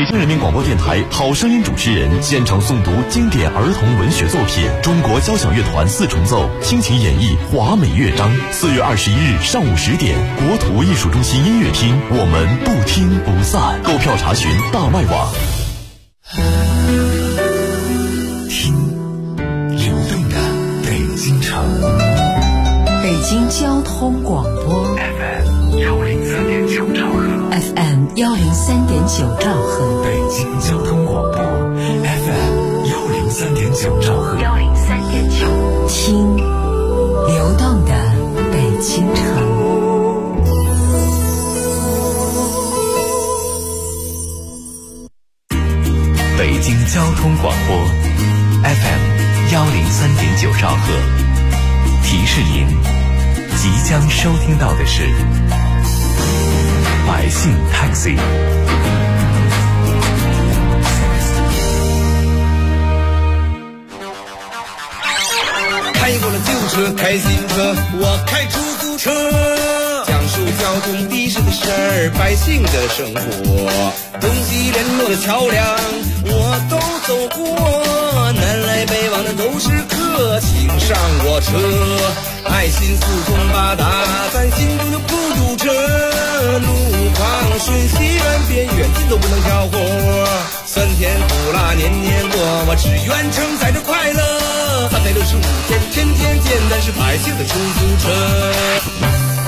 北京人民广播电台好声音主持人现场诵读经典儿童文学作品，中国交响乐团4重奏倾情演绎华美乐章。4月21日上午10点，国土艺术中心音乐厅，我们不听不散。购票查询大麦网。 听流动的北京城， 北京交通广播 FM 103.9兆赫 ，FM 103.9兆赫， 北京交通广播 FM 103.9兆赫 ，103.9，听流动的北京城。 北京交通广播 FM 103.9兆赫，提示您即将收听到的是百姓 Taxi。 开过了旧车，开新车，我开出租车，讲述交通的士的事儿，百姓的生活，东西联络的桥梁我都走过，南来北往的都是客，请上我车，爱心四通八达，咱心中的不堵车，路况顺西远边远近都不能挑活，酸甜苦辣年年过，我只愿承载着快乐，365天天天见，但是百姓的出租车。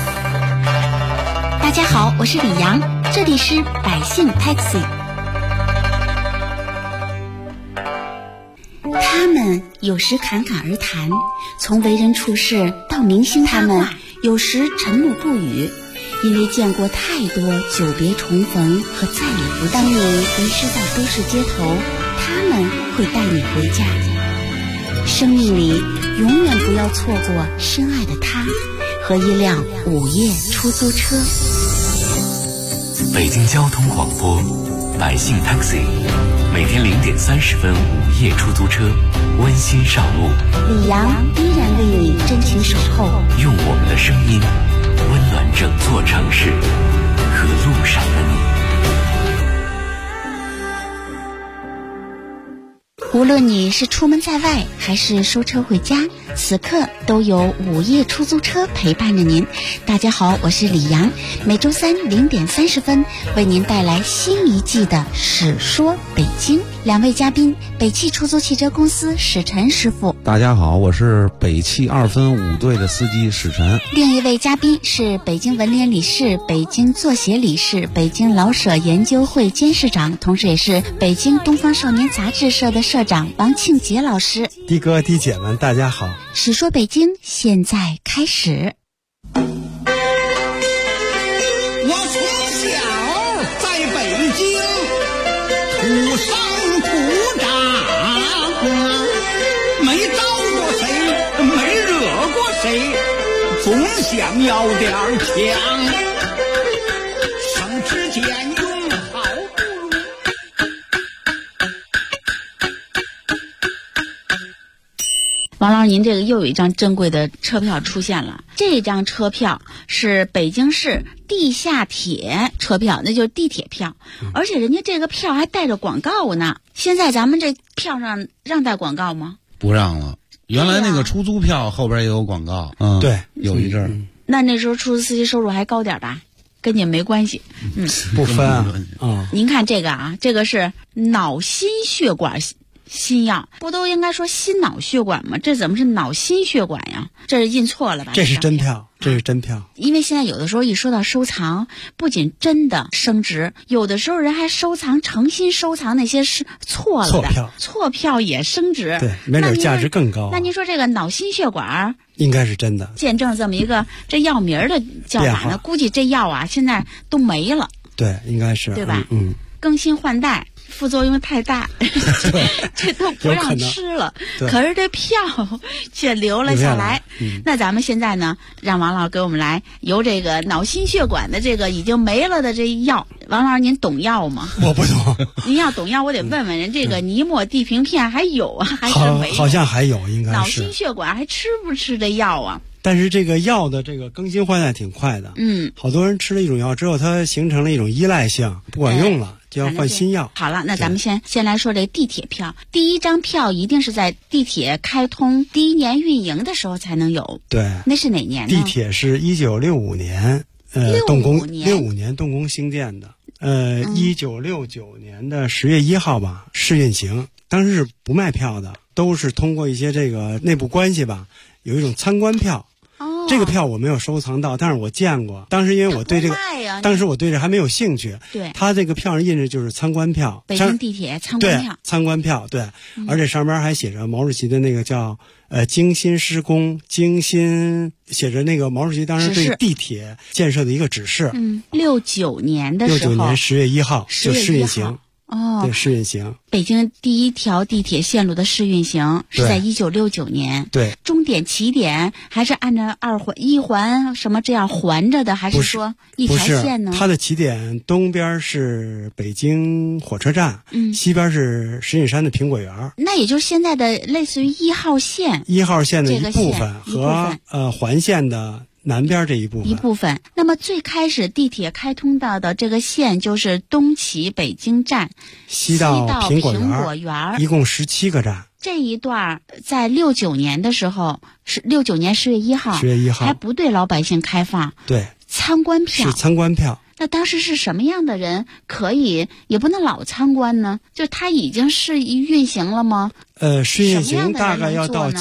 大家好，我是李阳，这里是百姓 Taxi。 他们有时侃侃而谈，从为人处事到明星他们有时沉默不语，因为见过太多久别重逢和再也不见。当你迷失在都市街头，他们会带你回家。生命里永远不要错过深爱的他和一辆午夜出租车。 北京交通广播百姓 Taxi， 每天0点30分午夜出租车，温馨上路。 李阳依然为你真情守候， 用我们的声音温暖整座城市和路上的你。 无论你是出门在外还是收车回家，此刻都有午夜出租车陪伴着您。大家好，我是李阳，每周三0点30分为您带来新一季的史说北京。2位嘉宾，北汽出租汽车公司史晨师傅。 大家好，我是北汽2分5队的司机史晨。 另一位嘉宾是北京文联理事、北京作协理事、北京老舍研究会监事长，同时也是北京东方少年杂志社的社长王庆杰老师。 的哥的姐们，大家好。 史说北京现在开始。 我从小在北京土生土长，没招过谁，没惹过谁，总想要点强，省吃俭用好不容易。 王老师，您这个又有一张珍贵的车票出现了。这张车票是北京市地下铁车票，那就是地铁票，而且人家这个票还带着广告呢。现在咱们这票上让带广告吗？ 不让了，原来那个出租票后边也有广告， 对， 有一阵儿。 那时候出租司机收入还高点吧？跟你没关系， 不分啊。 您看这个啊，这个是脑心血管新药，不都应该说心脑血管吗？这怎么是脑心血管呀？这是印错了吧？ 这是真票，这是真票。 因为现在有的时候一说到收藏，不仅真的升值，有的时候人还收藏，诚心收藏那些是错了的错票也升值， 对，没准价值更高。 那您说这个脑心血管应该是真的， 见证这么一个这药名的叫法呢？估计这药啊现在都没了， 对，应该是， 对吧？更新换代。副作用太大，这都不让吃了。可是这票却留了下来。那咱们现在呢，让王老师给我们来由这个脑心血管的这个已经没了的这药， 王老师您懂药吗？ 我不懂。 您要懂药，我得问问人，这个尼莫地平片还有啊，还是没有？ 好像还有，应该是。 脑心血管还吃不吃这药啊？ 但是这个药的这个更新换代挺快的，好多人吃了一种药之后，它形成了一种依赖性，不管用了。就要换新药。 好了，那咱们先来说这个地铁票。第一张票一定是在地铁开通第1年运营的时候才能有。 对， 那是哪年呢？ 地铁是1965年，动工65年动工兴建的。1969年的10月1号吧，试运行。当时是不卖票的，都是通过一些这个内部关系吧，有一种参观票。这个票我没有收藏到，但是我见过。当时因为我对这个，当时我对这还没有兴趣。 对， 他这个票上印着就是参观票， 北京地铁参观票。 对，参观票，对，而且上边还写着毛主席的那个叫精心施工，写着那个毛主席当时对地铁建设的一个指示。 69年的时候，69 年10月1号就试运行。对，试运行。 北京第一条地铁线路的试运行是在1969年。 对， 终点起点还是按照一环什么这样环着的，还是说一条线呢？ 它的起点东边是北京火车站，西边是石景山的苹果园。 那也就是现在的类似于1号线。 1号线的一部分和环线的南边这一部分。 那么最开始地铁开通到的这个线就是东起北京站， 西到苹果园，一共17个站。 这一段在69年的时候，是69年10月1号，还不对老百姓开放。 对， 参观票是参观票。 那当时是什么样的人可以，也不能老参观呢？就他已经是运行了吗？ 试运行大概要到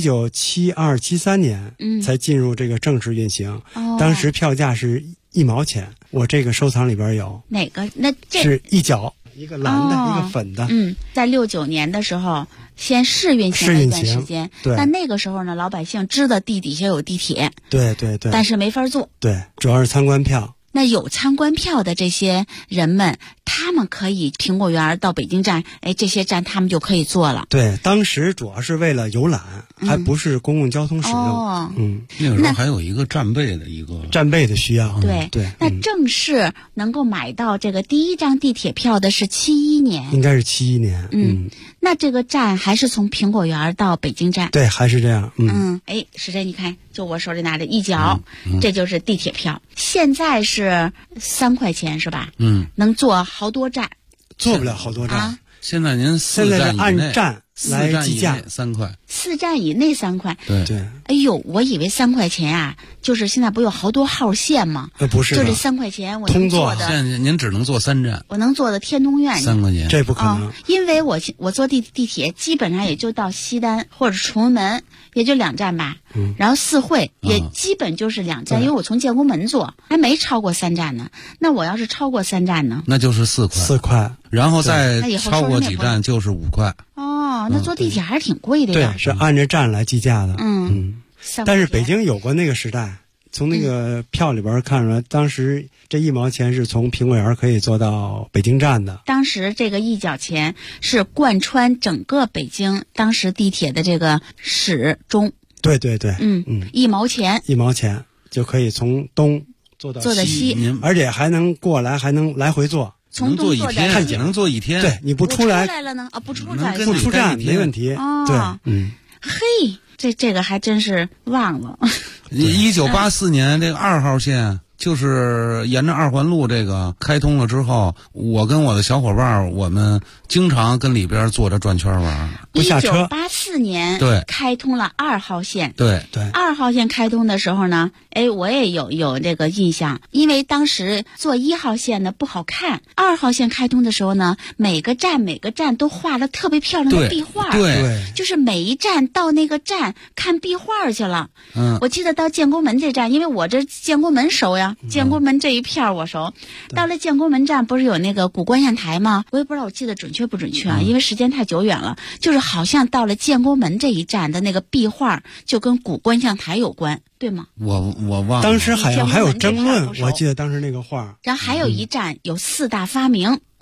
1972、73年才进入这个正式运行。当时票价是1毛钱，我这个收藏里边有。 哪个？那这是一角，一个蓝的，一个粉的。 在69年的时候，先试运行了一段时间。 对。 但那个时候呢，老百姓知道地底下有地铁。 对。 但是没法坐。 对，主要是参观票。 那有参观票的这些人们，他们可以苹果园到北京站，这些站他们就可以坐了。 对，当时主要是为了游览，还不是公共交通使用。 那个时候还有一个战备的需要。 对。那正式能够买到这个第一张地铁票的是71年， 应该是71年。 那这个站还是从苹果园到北京站？ 对，还是这样。 石真，你看，就我手里拿着一角，这就是地铁票。现在是3块钱是吧？能坐好多站。 坐不了好多站。 现在您现在是按站来计价 ，3块 ，4站以内3块。 对。 哎呦，我以为3块钱啊，就是现在不有好多号线吗？ 不是， 就这3块钱我能坐的。 现在您只能坐3站。 我能坐的天通苑 3块钱， 这不可能。 因为我坐地铁基本上也就到西单或者崇文门，也就2站吧。然后四惠也基本就是2站，因为我从建国门坐，还没超过3站呢。那我要是超过3站呢？ 那就是4块。 4块。 然后再超过几站就是5块。 那坐地铁还是挺贵的呀。 对，是按着站来计价的。但是北京有过那个时代，从那个票里边看出来，当时这1毛钱是从苹果园可以坐到北京站的。 当时这个1角钱是贯穿整个北京当时地铁的这个始终。 对。 1毛钱 ，1毛钱就可以从东坐到西， 而且还能过来，还能来回坐。 从东坐看景，能坐1天。 对，你不出来了呢？不出站没问题。对， 嘿，这个还真是忘了。 1984年这个2号线就是沿着2环路这个开通了之后，我跟我的小伙伴我们经常跟里边坐着转圈玩， 不下车。 1984年对开通了2号线。 对 ，2号线开通的时候呢，我也有这个印象，因为当时坐1号线呢不好看，2号线开通的时候呢，每个站都画了特别漂亮的壁画。 对， 就是每一站到那个站看壁画去了。我记得到建国门这站，因为我这建国门熟呀。建国门这一片我熟。到了建国门站不是有那个古观象台吗？我也不知道我记得准确不准确啊，因为时间太久远了。就是好像到了建国门这一站的那个壁画就跟古观象台有关，对吗？ 我忘了。 当时好像还有争论，我记得当时那个画。 然后还有一站有4大发明，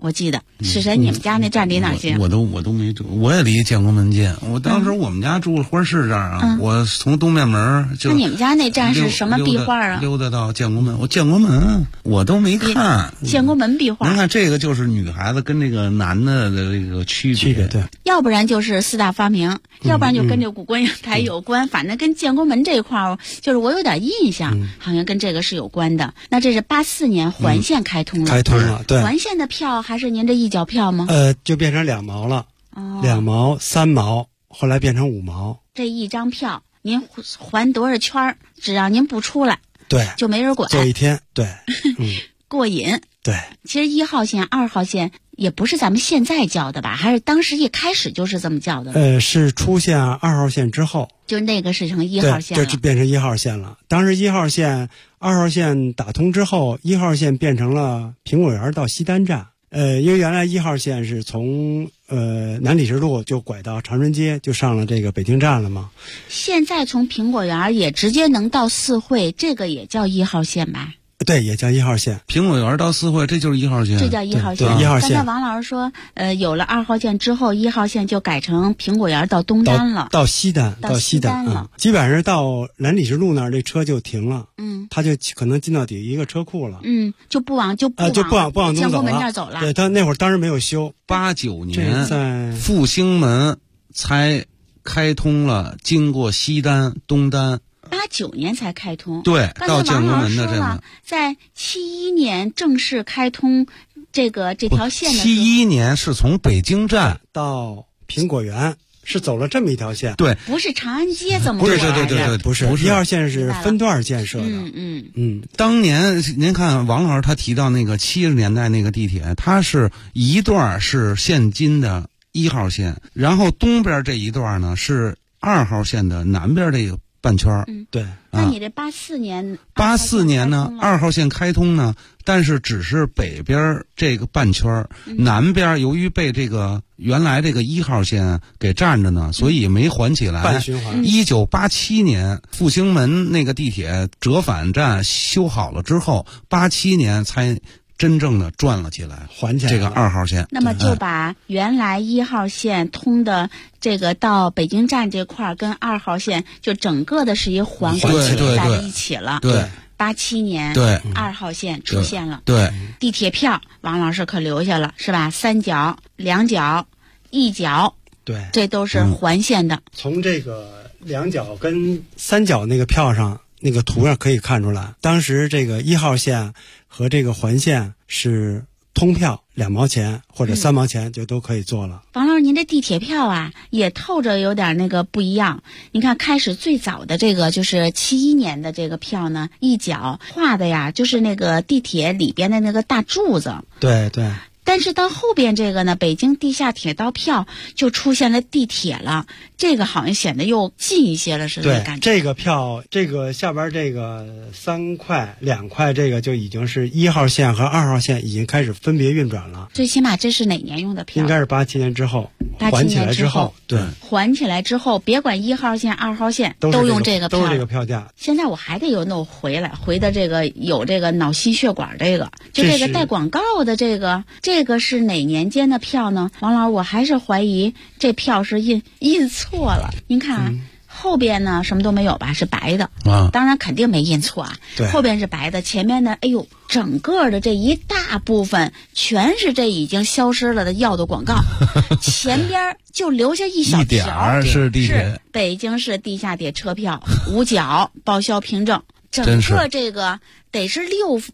我记得是谁？你们家那站离哪儿近？ 我都没住，我也离建国门近。我当时我们家住花市这儿啊，我从东面门就。 那你们家那站是什么壁画啊？ 溜达到建国门，建国门我都没看。 建国门壁画， 您看这个就是女孩子跟这个男的这个区别， 对。 要不然就是四大发明，要不然就跟这古观阳台有关。反正跟建国门这一块儿，就是我有点印象，好像跟这个是有关的。那这是84年环线开通了， 开通了，对。 环线的票还是您这一角票吗？ 就变成2毛了，2毛、3毛，后来变成5毛。 这一张票您环多少圈，只要您不出来， 对， 就没人管。 坐一天，对， 过瘾。 对， 其实1号线、2号线也不是咱们现在叫的吧？还是当时一开始就是这么叫的？ 是出现2号线之后， 就那个是成1号线了， 对，就变成1号线了。当时1号线、2号线打通之后，1号线变成了苹果园到西单站。因为原来1号线是从南礼士路就拐到长春街，就上了这个北京站了嘛。 现在从苹果园也直接能到四惠，这个也叫1号线吧？ 对，也叫1号线。 苹果园到四惠，这就是1号线。 这叫1号线。 对，1号线。 刚才王老师说，有了2号线之后，1号线就改成苹果园到东单了， 到西单，到西单了。基本上到南礼士路那儿，这车就停了。他就可能进到底一个车库了。 就不往东建国门那儿走了。 对，他那会儿当时没有修。 89年在复兴门才开通了，经过西单、东单。 89年才开通， 对，到建国门的这个， 在71年正式开通这条线的时候。 71年是从北京站到苹果园，是走了这么一条线。 对， 不是长安街这么过来的。对， 不是1号线是分段建设的。 当年您看王老师他提到那个70年代那个地铁，它是一段是现今的1号线，然后东边这一段呢是2号线的南边这个半圈。 对。 那你这84年呢，2号线开通呢，但是只是北边这个半圈，南边由于被这个原来这个1号线给占着呢，所以没环起来。 半循环。 1987年复兴门那个地铁折返站修好了之后，87年才真正的转了起来， 环起来这个2号线。 那么就把原来1号线通的这个到北京站这块儿跟2号线就整个的是一环过起来在一起了。 对 ，87年对 2号线出现了。 对， 地铁票王老师可留下了是吧？3角、2角、1角， 对， 这都是环线的。 从这个2角跟3角那个票上那个图上可以看出来，当时这个1号线和这个环线是通票2毛钱或者3毛钱就都可以做了。 王老师，您这地铁票啊也透着有点那个不一样。你看开始最早的这个就是71年的这个票呢，1角画的呀就是那个地铁里边的那个大柱子。 对对。 但是到后边这个呢，北京地下铁道票就出现了地铁了，这个好像显得又近一些了似的感觉。 对，这个票，这个下边这个3块、2块，这个就已经是1号线和2号线已经开始分别运转了。 最起码这是哪年用的票？ 应该是87年之后，环起来之后，对， 环起来之后，别管1号线、2号线都用这个票， 都是这个票价。 现在我还得有那回的这个有这个脑心血管这个，就这个带广告的这个是哪年间的票呢？王老师，我还是怀疑这票是印错了。您看啊，后边呢什么都没有吧，是白的啊，当然肯定没印错啊。 对， 后边是白的，前面呢，哎呦，整个的这一大部分全是这已经消失了的药的广告，前边就留下一小条是地铁， 是北京市地下铁车票5角报销凭证。整个这个得是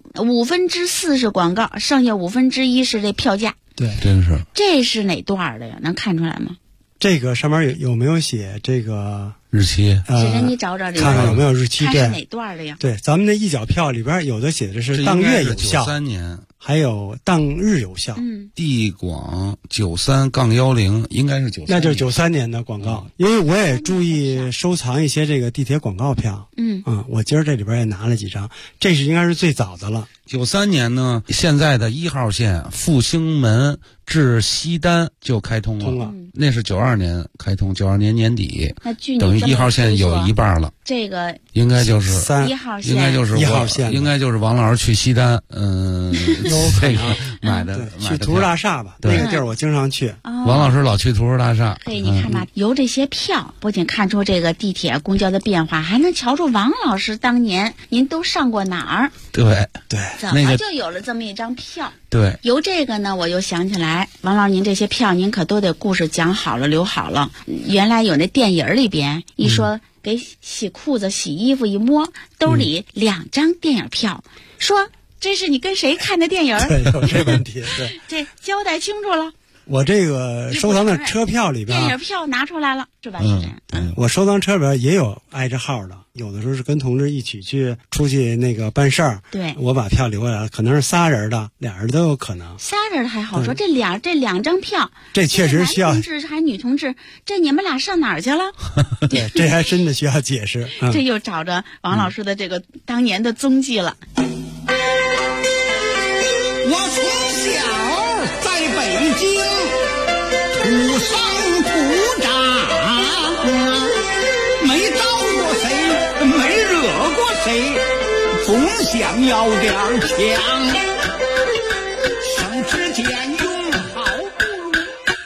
4/5是广告，剩下1/5是这票价。 对， 真是。 这是哪段的呀？能看出来吗？ 这个上面有没有写这个日期？ 写着你找找这个， 看看有没有日期。 它是哪段的呀？ 对，咱们的1角票里边有的写的是当月有效 ，93年， 还有当日有效。 地广93-10应该是93年， 那就是93年的广告。因为我也注意收藏一些这个地铁广告票。我今儿这里边也拿了几张，这是应该是最早的了。 93年呢，现在的1号线复兴门至西单就开通了，那是92年开通，92年年底， 那等于1号线有一半了。 这个应该就是 1号线， 应该就是 1号线， 应该就是王老师去西单， 有可能买的去图书大厦吧，那个地儿我经常去。 王老师老去图书大厦。 嘿，你看吧，由这些票不仅看出这个地铁、公交的变化，还能瞧出王老师当年您都上过哪儿。 对， 怎么就有了这么一张票？ 对， 由这个呢，我又想起来，王老师，您这些票您可都得故事讲好了、留好了。原来有那电影里边一说。给洗裤子、洗衣服一摸，兜里2张电影票，说这是你跟谁看的电影？ 对，有这问题。对， 这交代清楚了。 我这个收藏的车票里边， 电影票拿出来了，是吧？ 我收藏车里边也有挨着号的，有的时候是跟同志一起出去那个办事儿。 对， 我把票留下来了，可能是仨人的，2人都有可能。 仨人的还好说，这两张票， 这确实需要。 男同志还是女同志？这你们俩上哪儿去了？ 对，这还真的需要解释。 这又找着王老师的这个当年的踪迹了。 我从小在北京土生土长，没招过谁，没惹过谁，总想要点强，省吃俭用好不如。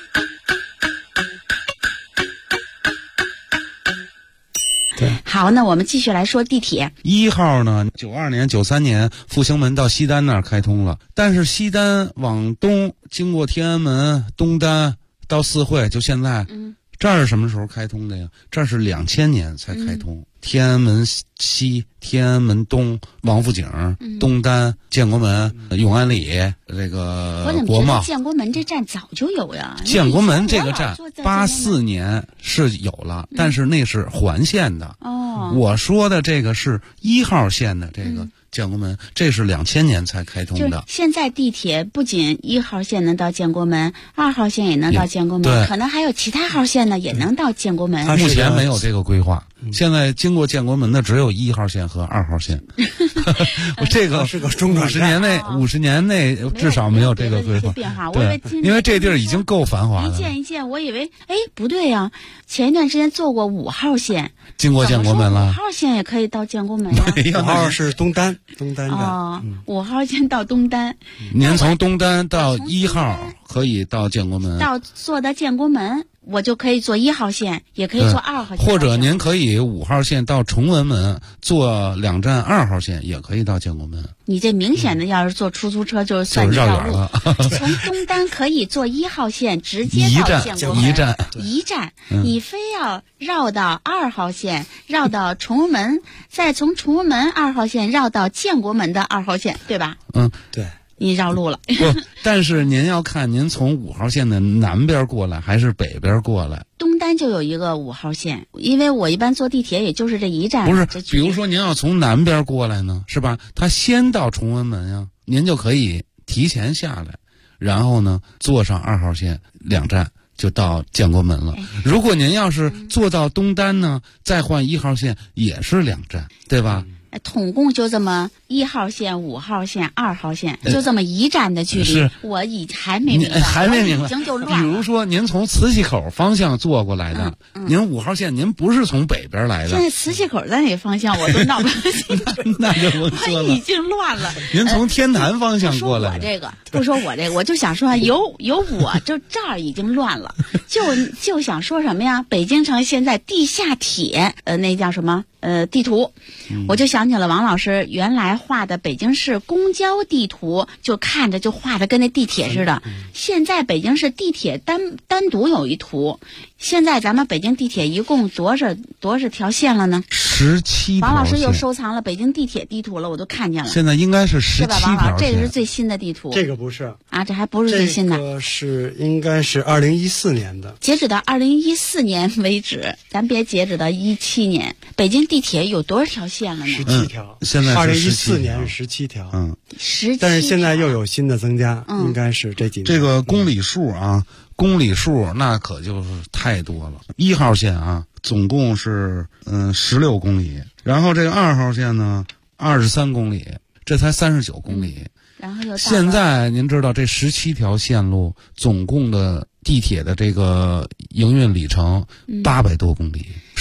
好，那我们继续来说地铁。 1号呢，92年、93年复兴门到西单那儿开通了，但是西单往东经过天安门、东单到四惠，就现在，这儿是什么时候开通的呀？这是2000年才开通。天安门西、天安门东、王府井、东单、建国门、永安里，这个国贸。 建国门这站早就有呀。 建国门这个站84年是有了，但是那是环线的。我说的这个是1号线的这个建国门，这是2000年才开通的。 现在地铁不仅1号线能到建国门，2号线也能到建国门，可能还有其他号线呢也能到建国门。 目前没有这个规划。现在经过建国门的只有1号线和2号线，这个是个中转站。 50年内至少没有这个规划变化。 对，因为这地儿已经够繁华了。 一件一件，我以为不对呀，前一段时间做过5号线， 经过建国门了。 5号线也可以到建国门呀。 5号是东单站。 哦，5号线到东单。 您从东单到1号可以到建国门， 坐到建国门。我就可以坐1号线，也可以坐2号线， 或者您可以5号线到崇文门，坐2站2号线，也可以到建国门。 你这明显的要是坐出租车，就是算绕远了。 从东单可以坐1号线直接到建国门，一站，你非要绕到2号线，绕到崇文门，再从崇文门2号线绕到建国门的2号线，对吧？ 对。 你绕路了。 不，但是您要看您从5号线的南边过来还是北边过来。 东单就有一个5号线，因为我一般坐地铁也就是这一站。 不是，比如说您要从南边过来呢，是吧？他先到崇文门呀，您就可以提前下来，然后呢坐上2号线2站就到建国门了。如果您要是坐到东单呢，再换1号线也是2站，对吧？ 统共就这么1号线、5号线、2号线，就这么一站的距离。我还没明白，已经就乱了。 比如说，您从磁器口方向坐过来的，您5号线，您不是从北边来的。 现在磁器口在哪个方向，我都闹不清楚。 那就不错了， 已经乱了。 您从天坛方向过来的。 不说我这个，我就想说，有我就这儿已经乱了，就想说什么呀？北京城现在地下铁，那叫什么？地图，我就想起了王老师原来画的北京市公交地图，就看着就画的跟那地铁似的。现在北京市地铁单独有一图。现在咱们北京地铁一共多少条线了呢 ？17条线。 王老师又收藏了北京地铁地图了，我都看见了。 现在应该是17条线。 王老师，这个是最新的地图。 这个不是啊，这还不是最新的。 这个是应该是2014年的。 截止到2014年为止，咱别截止到17年。北京地铁有多少条线了呢 ？17条。 现在 2014年是17条。 17。 但是现在又有新的增加，应该是这几年。 这个公里数啊。公里数那可就是太多了。1号线啊，总共是16公里，然后这个2号线呢23公里，这才39公里。 然后又现在您知道这17条线路总共的地铁的这个营运里程800多公里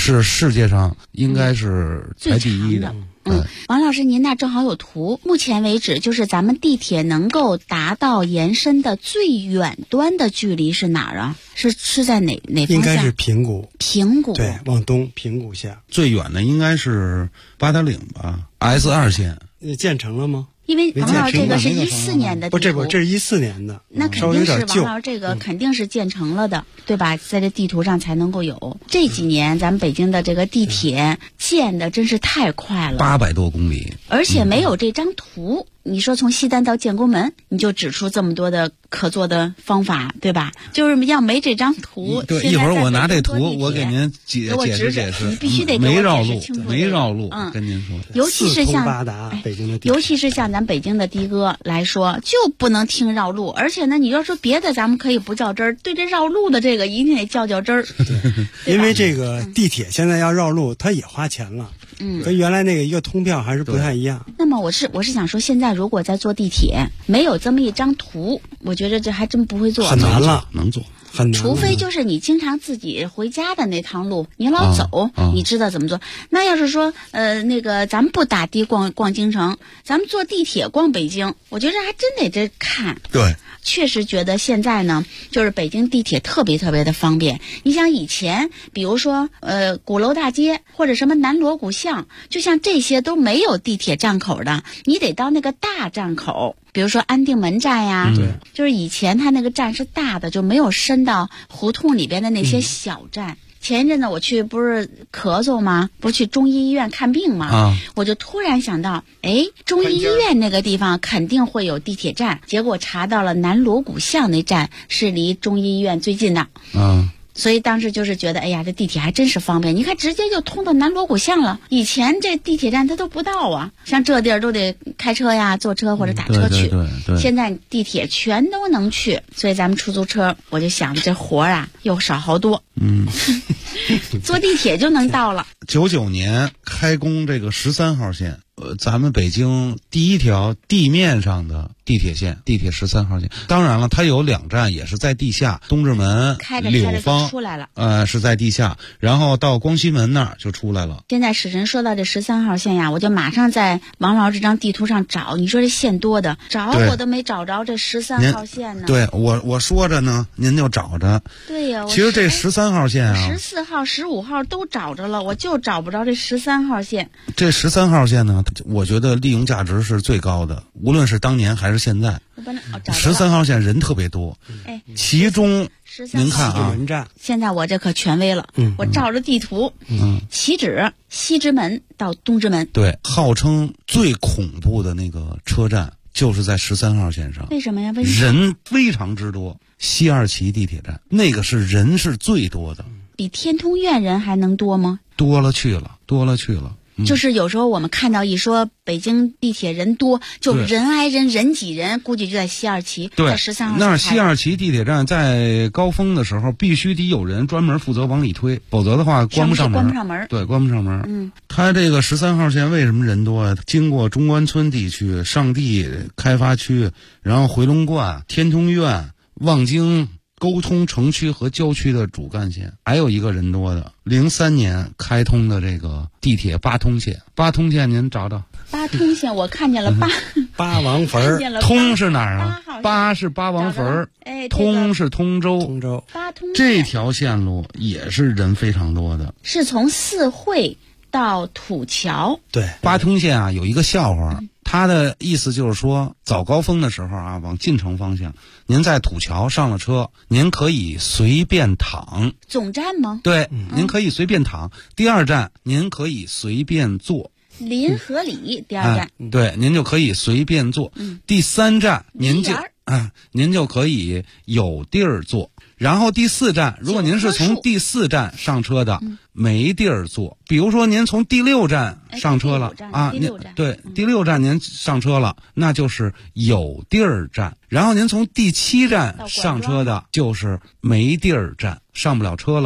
是世界上应该是排第一的。 王老师，您那正好有图。目前为止，就是咱们地铁能够达到延伸的最远端的距离是哪儿啊？是在哪方向？ 应该是平谷。 平谷， 对，往东平谷下。 最远的应该是八达岭吧 ，S2 线。 建成了吗？ 因为王老师这个是14年的地图， 这是14年的， 那肯定是王老师这个肯定是建成了的，对吧？在这地图上才能够有。这几年咱们北京的这个地铁建的真是太快了 ，800多公里， 而且没有这张图。你说从西单到建国门，你就指出这么多的可做的方法，对吧？就是要没这张图， 对，一会儿我拿这图，我给您解释。 你必须得给我解释清楚。 没绕路，跟您说。 尤其是像八达北京的， 尤其是像咱北京的的哥来说，就不能听绕路。而且呢，你要说别的，咱们可以不较真儿，对这绕路的这个一定得较真儿。 因为这个地铁现在要绕路，它也花钱了。跟原来那个一个通票还是不太一样。 那么我是想说，现在如果在坐地铁没有这么一张图，我觉得这还真不会做， 很难了， 能做。 很难， 除非就是你经常自己回家的那趟路，你老走，你知道怎么做。那要是说那个咱们不打的逛京城，咱们坐地铁逛北京，我觉得还真得这看。 对， 确实觉得现在呢，就是北京地铁特别特别的方便。你想以前，比如说鼓楼大街或者什么南锣鼓巷，就像这些都没有地铁站口的，你得到那个大站口。比如说安定门站呀，就是以前它那个站是大的，就没有伸到胡同里边的那些小站。前一阵子我去不是咳嗽吗？不是去中医医院看病吗？我就突然想到，中医医院那个地方肯定会有地铁站。结果查到了南锣鼓巷那站是离中医医院最近的。所以当时就是觉得，哎呀，这地铁还真是方便。你看，直接就通到南锣鼓巷了。以前这地铁站它都不到啊，像这地儿都得开车呀、坐车或者打车去。 对。 现在地铁全都能去，所以咱们出租车，我就想着这活啊又少好多。坐地铁就能到了。 99年开工这个13号线，咱们北京第一条地面上的地铁线，地铁13号线。当然了，它有2站也是在地下，东直门、柳芳出来了， 是在地下，然后到光西门那儿就出来了。 现在史晨说到这13号线呀，我就马上在王老师这张地图上找。你说这线多的，找我都没找着这13号线呢。 对，我说着呢，您就找着。 对呀， 其实这13号线啊 ，14号、15号都找着了，我就找不着这13号线。 这13号线呢，我觉得利用价值是最高的，无论是当年还是现在。13号线人特别多，其中您看啊， 现在我这可权威了，我照着地图，起止西直门到东直门。 对，号称最恐怖的那个车站就是在13号线上。 为什么呀？ 人非常之多。西二旗地铁站那个是人是最多的， 比天通苑人还能多吗？ 多了去了。 就是有时候我们看到一说北京地铁人多，就人挨人，人挤人，估计就在西二旗，在13号。 那西二旗地铁站在高峰的时候，必须得有人专门负责往里推，否则的话关不上门。对，关不上门。它这个13号线为什么人多啊？经过中关村地区、上地开发区，然后回龙观、天通苑、望京。沟通城区和郊区的主干线，还有一个人多的03年开通的这个地铁八通线。八通线您找找。 八通线我看见了八王坟， 通是哪儿啊？八是八王坟，通是通州。 八通这条线路也是人非常多的， 是从四惠到土桥。 对， 八通线啊有一个笑话。他的意思就是说，早高峰的时候啊，往进城方向，您在土桥上了车，您可以随便躺。 总站吗？ 对，您可以随便躺。第2站，您可以随便坐。 临河里第2站， 对，您就可以随便坐。第3站，您就可以有地儿坐。然后第4站，如果您是从第4站上车的，没地儿坐。比如说您从第6站上车了第6站您上车了，那就是有地儿站。然后您从第7站上车的，就是没地儿站，上不了车了就。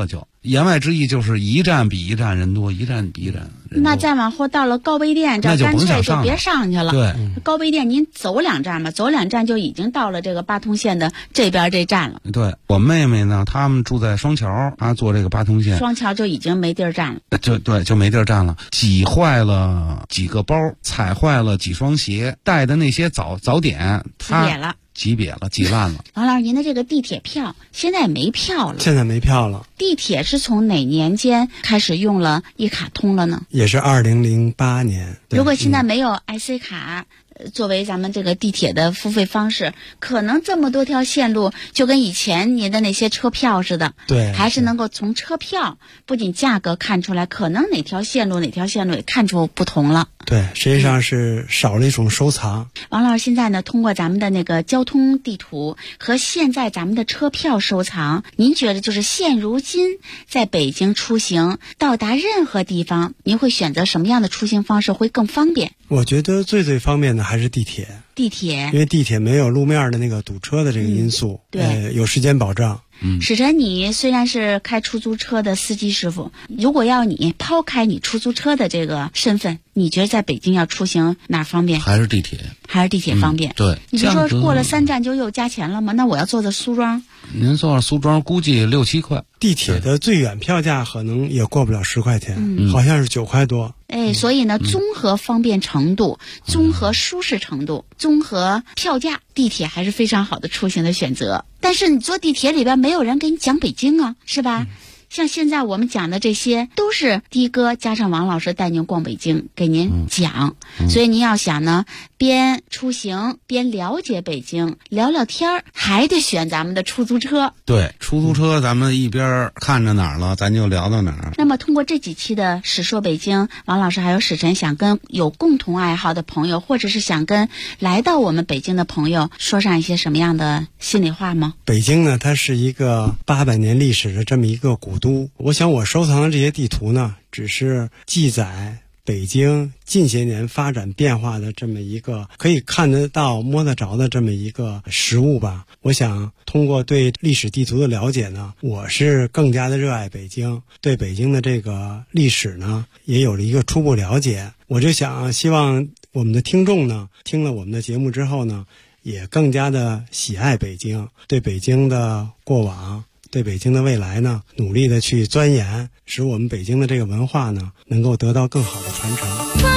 言外之意就是一站比一站人多，一站比一站人多。 那再往后到了高碑店，这干脆就别上去了。 对， 高碑店您走2站吧，走2站就已经到了这个八通线的这边这站了。 对，我妹妹呢，他们住在双桥，她坐这个八通线， 双桥就已经没地儿站了。 就没地儿站了，挤坏了几个包，踩坏了几双鞋，带的那些早点，挤烂了。 王老师，您的这个地铁票现在也没票了。 现在没票了。 地铁是从哪年间开始用了一卡通了呢？ 也是2008年。 如果现在没有 IC 卡，作为咱们这个地铁的付费方式，可能这么多条线路就跟以前您的那些车票似的， 对， 还是能够从车票不仅价格看出来，可能哪条线路也看出不同了。 对，实际上是少了一种收藏。 王老师现在呢，通过咱们的那个交通地图和现在咱们的车票收藏，您觉得就是现如今在北京出行到达任何地方，您会选择什么样的出行方式会更方便？ 我觉得最方便的还是地铁，因为地铁没有路面的那个堵车的这个因素， 对， 有时间保障。 史晨，你虽然是开出租车的司机师傅，如果要你抛开你出租车的这个身份，你觉得在北京要出行哪方便？ 还是地铁方便。 对， 你不是说过了3站就又加钱了吗？那我要坐到苏庄， 您坐到苏庄估计6、7块。 地铁的最远票价可能也过不了10块钱，好像是9块多。 所以呢，综合方便程度、综合舒适程度、综合票价，地铁还是非常好的出行的选择。但是你坐地铁里边没有人给你讲北京啊，是吧？像现在我们讲的这些都是的哥加上王老师带您逛北京，给您讲。所以您要想呢，边出行边了解北京，聊聊天儿，还得选咱们的出租车。 对，出租车咱们一边看着哪儿了，咱就聊到哪儿。 那么通过这几期的史说北京，王老师还有史晨想跟有共同爱好的朋友，或者是想跟来到我们北京的朋友说上一些什么样的心里话吗？ 北京呢，它是一个800年历史的这么一个古都。我想我收藏的这些地图呢，只是记载北京近些年发展变化的这么一个可以看得到摸得着的这么一个实物吧。我想通过对历史地图的了解呢，我是更加的热爱北京，对北京的这个历史呢也有了一个初步了解。我就想希望我们的听众呢，听了我们的节目之后呢，也更加的喜爱北京，对北京的过往，对北京的未来呢，努力的去钻研，使我们北京的这个文化呢，能够得到更好的传承。